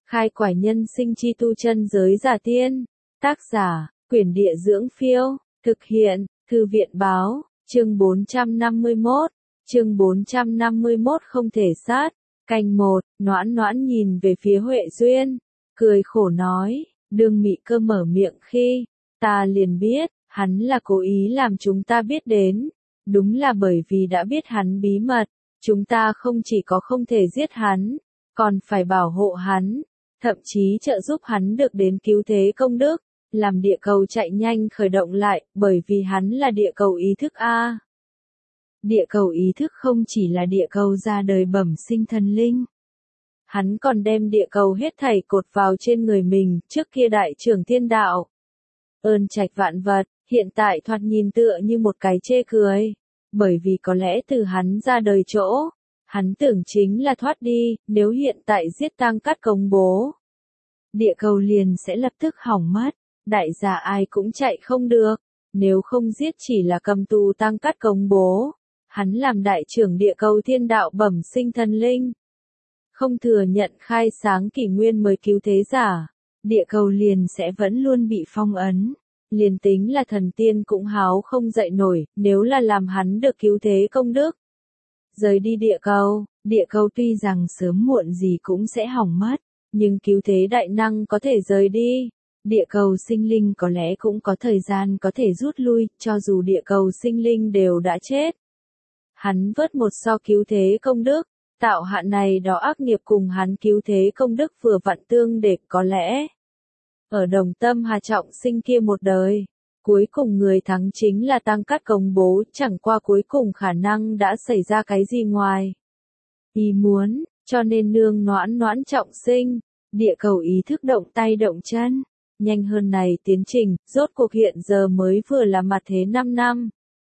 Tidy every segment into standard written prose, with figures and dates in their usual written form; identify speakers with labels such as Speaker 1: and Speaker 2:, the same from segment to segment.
Speaker 1: Khai quải nhân sinh chi tu chân giới giả tiên. Tác giả, Quyển Địa Dưỡng Phiêu. Thực hiện, Thư viện Báo. Chương 451. Chương 451 không thể sát. Canh 1, Noãn Noãn nhìn về phía Huệ Duyên, cười khổ nói, Đường Mị Cơ mở miệng khi, ta liền biết, hắn là cố ý làm chúng ta biết đến. Đúng là bởi vì đã biết hắn bí mật, chúng ta không chỉ có không thể giết hắn, còn phải bảo hộ hắn, thậm chí trợ giúp hắn được đến cứu thế công đức, làm địa cầu chạy nhanh khởi động lại, bởi vì hắn là địa cầu ý thức A. Địa cầu ý thức không chỉ là địa cầu ra đời bẩm sinh thần linh. Hắn còn đem địa cầu hết thảy cột vào trên người mình, trước kia đại trưởng thiên đạo. Ơn trạch vạn vật, hiện tại thoạt nhìn tựa như một cái chê cười. Bởi vì có lẽ từ hắn ra đời chỗ, hắn tưởng chính là thoát đi, nếu hiện tại giết Tăng Cát công bố. Địa cầu liền sẽ lập tức hỏng mất, đại gia ai cũng chạy không được, nếu không giết chỉ là cầm tù Tăng Cát công bố. Hắn làm đại trưởng địa cầu thiên đạo bẩm sinh thần linh. Không thừa nhận khai sáng kỷ nguyên mới cứu thế giả, địa cầu liền sẽ vẫn luôn bị phong ấn. Liền tính là thần tiên cũng háo không dậy nổi, nếu là làm hắn được cứu thế công đức. Rời đi địa cầu tuy rằng sớm muộn gì cũng sẽ hỏng mất, nhưng cứu thế đại năng có thể rời đi. Địa cầu sinh linh có lẽ cũng có thời gian có thể rút lui, cho dù địa cầu sinh linh đều đã chết. Hắn vớt một so cứu thế công đức, tạo hạ này đó ác nghiệp cùng hắn cứu thế công đức vừa vặn tương để có lẽ. Ở Đồng Tâm Hà Trọng Sinh kia một đời, cuối cùng người thắng chính là Tăng Cát công bố, chẳng qua cuối cùng khả năng đã xảy ra cái gì ngoài ý muốn, cho nên nương Noãn Noãn trọng sinh, địa cầu ý thức động tay động chân, nhanh hơn này tiến trình, rốt cuộc hiện giờ mới vừa là mặt thế 5 năm.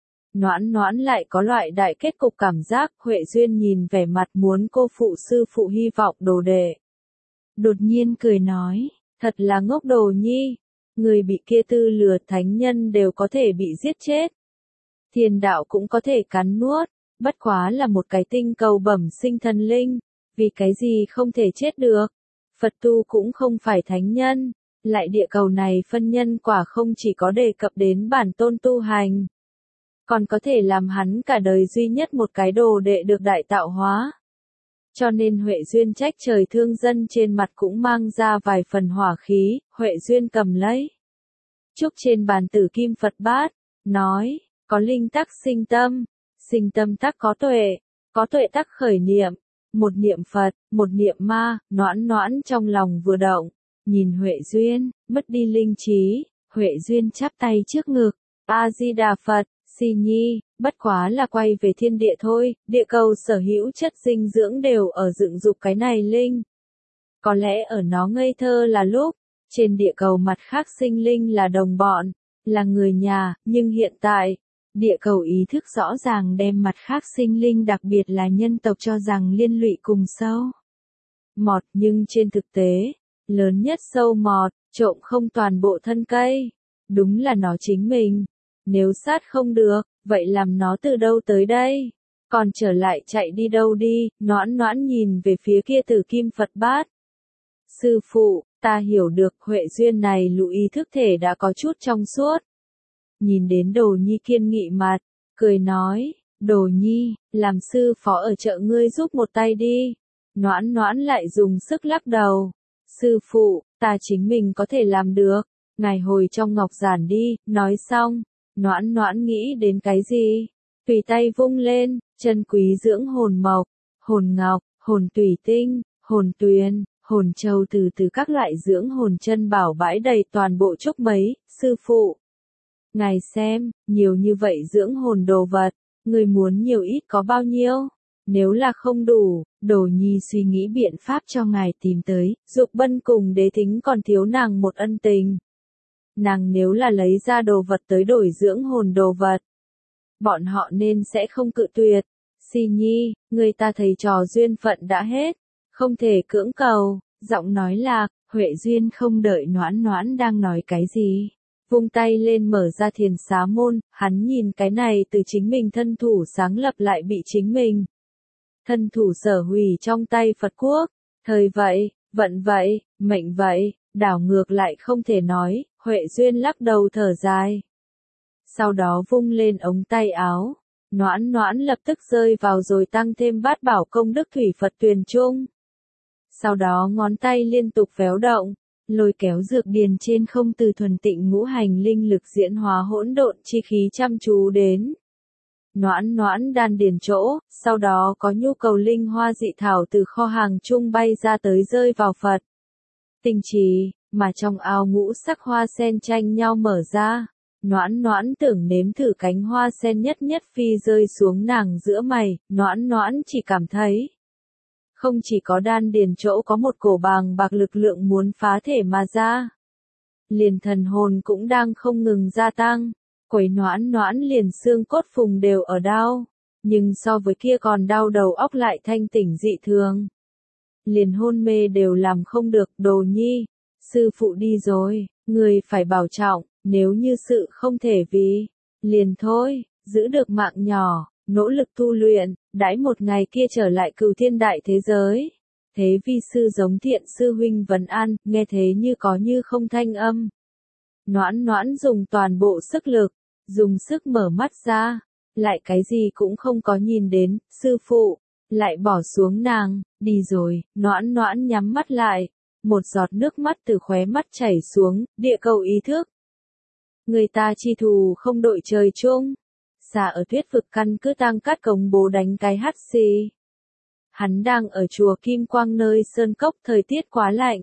Speaker 1: Noãn Noãn lại có loại đại kết cục cảm giác, Huệ Duyên nhìn vẻ mặt muốn cô phụ sư phụ hy vọng đồ đệ. Đột nhiên cười nói, thật là ngốc đồ nhi, người bị kia tư lừa thánh nhân đều có thể bị giết chết. Thiên đạo cũng có thể cắn nuốt, bất quá là một cái tinh cầu bẩm sinh thần linh, vì cái gì không thể chết được. Phật tu cũng không phải thánh nhân, lại địa cầu này phân nhân quả không chỉ có đề cập đến bản tôn tu hành. Còn có thể làm hắn cả đời duy nhất một cái đồ đệ được đại tạo hóa. Cho nên Huệ Duyên trách trời thương dân trên mặt cũng mang ra vài phần hỏa khí, Huệ Duyên cầm lấy. Trúc trên bàn tử kim Phật bát, nói, có linh tắc sinh tâm tắc có tuệ tắc khởi niệm, một niệm Phật, một niệm ma, Noãn Noãn trong lòng vừa động, nhìn Huệ Duyên, mất đi linh trí, Huệ Duyên chắp tay trước ngực, A-di-đà Phật. Si nhi, bất quá là quay về thiên địa thôi, địa cầu sở hữu chất dinh dưỡng đều ở dựng dục cái này linh. Có lẽ ở nó ngây thơ là lúc, trên địa cầu mặt khác sinh linh là đồng bọn, là người nhà, nhưng hiện tại, địa cầu ý thức rõ ràng đem mặt khác sinh linh đặc biệt là nhân tộc cho rằng liên lụy cùng sâu. Mọt nhưng trên thực tế, lớn nhất sâu mọt, trộm không toàn bộ thân cây, đúng là nó chính mình. Nếu sát không được, vậy làm nó từ đâu tới đây? Còn trở lại chạy đi đâu đi? Noãn Noãn nhìn về phía kia tử kim Phật bát. Sư phụ, ta hiểu được Huệ Duyên này lũ ý thức thể đã có chút trong suốt. Nhìn đến Đồ Nhi kiên nghị mặt, cười nói, Đồ Nhi, làm sư phó ở chợ ngươi giúp một tay đi. Noãn Noãn lại dùng sức lắc đầu. Sư phụ, ta chính mình có thể làm được. Ngài hồi trong ngọc giản đi, nói xong. Noãn Noãn nghĩ đến cái gì? Tùy tay vung lên, chân quý dưỡng hồn mộc, hồn ngọc, hồn tùy tinh, hồn tuyền, hồn châu từ các loại dưỡng hồn chân bảo bãi đầy toàn bộ chốc mấy, sư phụ. Ngài xem, nhiều như vậy dưỡng hồn đồ vật, người muốn nhiều ít có bao nhiêu? Nếu là không đủ, Đồ Nhi suy nghĩ biện pháp cho ngài tìm tới, Dục Bân cùng Đế Thính còn thiếu nàng một ân tình. Nàng nếu là lấy ra đồ vật tới đổi dưỡng hồn đồ vật, bọn họ nên sẽ không cự tuyệt. Si nhi, người ta thầy trò duyên phận đã hết, không thể cưỡng cầu. Giọng nói lạc, Huệ Duyên không đợi Noãn Noãn đang nói cái gì, vung tay lên mở ra thiền xá môn, hắn nhìn cái này từ chính mình thân thủ sáng lập lại bị chính mình thân thủ sở hủy trong tay Phật quốc. Thời vậy, Vận vậy, mệnh vậy, đảo ngược lại không thể nói, Huệ Duyên lắc đầu thở dài. Sau đó vung lên ống tay áo, Noãn Noãn lập tức rơi vào rồi tăng thêm bát bảo công đức thủy Phật tuyền trung. Sau đó ngón tay liên tục véo động, lôi kéo dược điền trên không từ thuần tịnh ngũ hành linh lực diễn hóa hỗn độn chi khí chăm chú đến. Noãn Noãn đan điền chỗ, sau đó có nhu cầu linh hoa dị thảo từ kho hàng trung bay ra tới rơi vào Phật tinh trì, mà trong ao ngũ sắc hoa sen tranh nhau mở ra. Noãn Noãn tưởng nếm thử cánh hoa sen nhất nhất phi rơi xuống nàng giữa mày, Noãn Noãn chỉ cảm thấy không chỉ có đan điền chỗ có một cổ bàng bạc lực lượng muốn phá thể mà ra. Liền thần hồn cũng đang không ngừng gia tăng, quấy Noãn Noãn liền xương cốt phùng đều ở đau, nhưng so với kia còn đau đầu óc lại thanh tỉnh dị thường. Liền hôn mê đều làm không được, Đồ Nhi, sư phụ đi rồi, người phải bảo trọng, nếu như sự không thể vì, liền thôi, giữ được mạng nhỏ, nỗ lực tu luyện, đãi một ngày kia trở lại Cửu Thiên đại thế giới. Thế vi sư giống Thiện sư huynh vấn an, nghe thế như có như không thanh âm. Noãn Noãn dùng toàn bộ sức lực, dùng sức mở mắt ra, lại cái gì cũng không có nhìn đến, sư phụ, lại bỏ xuống nàng, đi rồi, Noãn Noãn nhắm mắt lại, một giọt nước mắt từ khóe mắt chảy xuống, địa cầu ý thức. Người ta chi thù không đội trời chung. Xa ở Tuyết vực căn cứ Tăng Cát Công Bố đánh cái hắt xì. Hắn đang ở chùa Kim Quang nơi Sơn Cốc, thời tiết quá lạnh.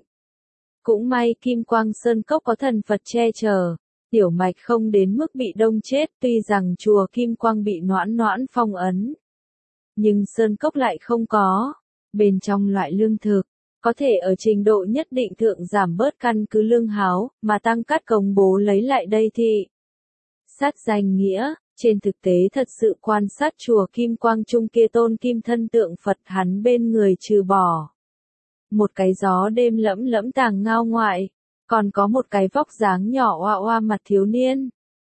Speaker 1: Cũng may Kim Quang Sơn Cốc có thần Phật che chở, Tiểu Mạch không đến mức bị đông chết, tuy rằng chùa Kim Quang bị Noãn Noãn phong ấn. Nhưng Sơn Cốc lại không có. Bên trong loại lương thực, có thể ở trình độ nhất định thượng giảm bớt căn cứ lương háo, mà Tăng Cát Công Bố lấy lại đây thì sát danh nghĩa. Trên thực tế thật sự quan sát chùa Kim Quang Trung kia tôn kim thân tượng Phật, hắn bên người trừ bỏ một cái gió đêm lẫm lẫm tàng ngao ngoại, còn có một cái vóc dáng nhỏ oa oa mặt thiếu niên.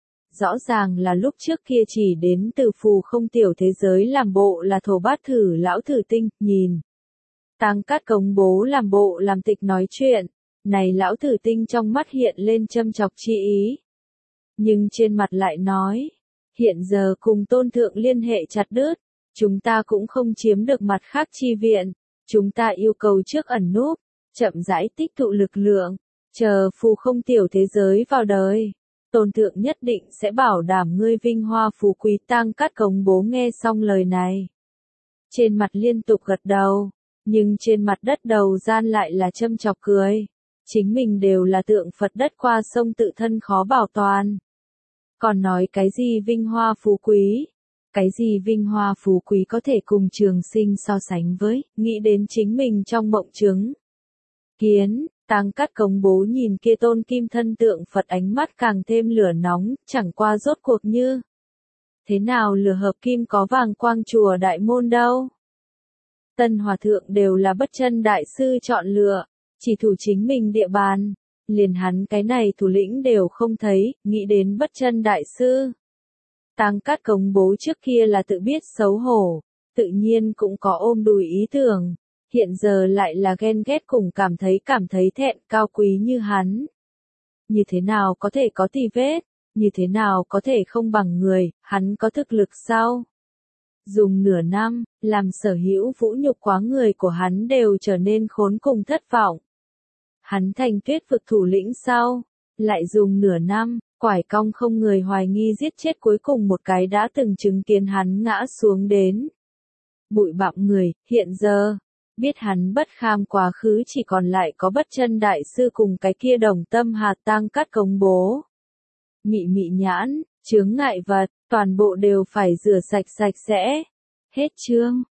Speaker 1: Rõ ràng là lúc trước kia chỉ đến từ phù không tiểu thế giới làm bộ là Thổ Bát Thử lão thử tinh, nhìn. Tăng Cát Công Bố làm bộ làm tịch nói chuyện, này lão thử tinh trong mắt hiện lên châm chọc chi ý. Nhưng trên mặt lại nói, hiện giờ cùng tôn thượng liên hệ chặt đứt, chúng ta cũng không chiếm được mặt khác chi viện, chúng ta yêu cầu trước ẩn núp, chậm rãi tích tụ lực lượng, chờ phù không tiểu thế giới vào đời. Tôn thượng nhất định sẽ bảo đảm ngươi vinh hoa phú quý. Tăng Cát Công Bố nghe xong lời này, trên mặt liên tục gật đầu, nhưng trên mặt đất đầu gian lại là châm chọc cười. Chính mình đều là tượng Phật đất qua sông tự thân khó bảo toàn. Còn nói cái gì vinh hoa phú quý? Cái gì vinh hoa phú quý có thể cùng trường sinh so sánh với, nghĩ đến chính mình trong mộng chứng. Kiến, Tăng Cát Công Bố nhìn kia tôn kim thân tượng Phật ánh mắt càng thêm lửa nóng, chẳng qua rốt cuộc như. Thế nào lửa hợp kim có vàng quang chùa đại môn đâu? Tân hòa thượng đều là bất chân đại sư chọn lựa, chỉ thủ chính mình địa bàn. Liền hắn cái này thủ lĩnh đều không thấy, nghĩ đến bất chân đại sư. Tăng Cát Công Bố trước kia là tự biết xấu hổ, tự nhiên cũng có ôm đùi ý tưởng, hiện giờ lại là ghen ghét cùng cảm thấy thẹn, cao quý như hắn. Như thế nào có thể có tì vết, như thế nào có thể không bằng người, hắn có thực lực sao? Dùng nửa năm, làm sở hữu vũ nhục quá người của hắn đều trở nên khốn cùng thất vọng. Hắn thành Tuyết vực thủ lĩnh sau, lại dùng nửa năm, quải cong không người hoài nghi giết chết cuối cùng một cái đã từng chứng kiến hắn ngã xuống đến bụi bặm người, hiện giờ, biết hắn bất kham quá khứ chỉ còn lại có bất chân đại sư cùng cái kia đồng tâm hạt. Tăng Cát Công Bố. Mị mị nhãn, chướng ngại vật, toàn bộ đều phải rửa sạch sạch sẽ. Hết chương.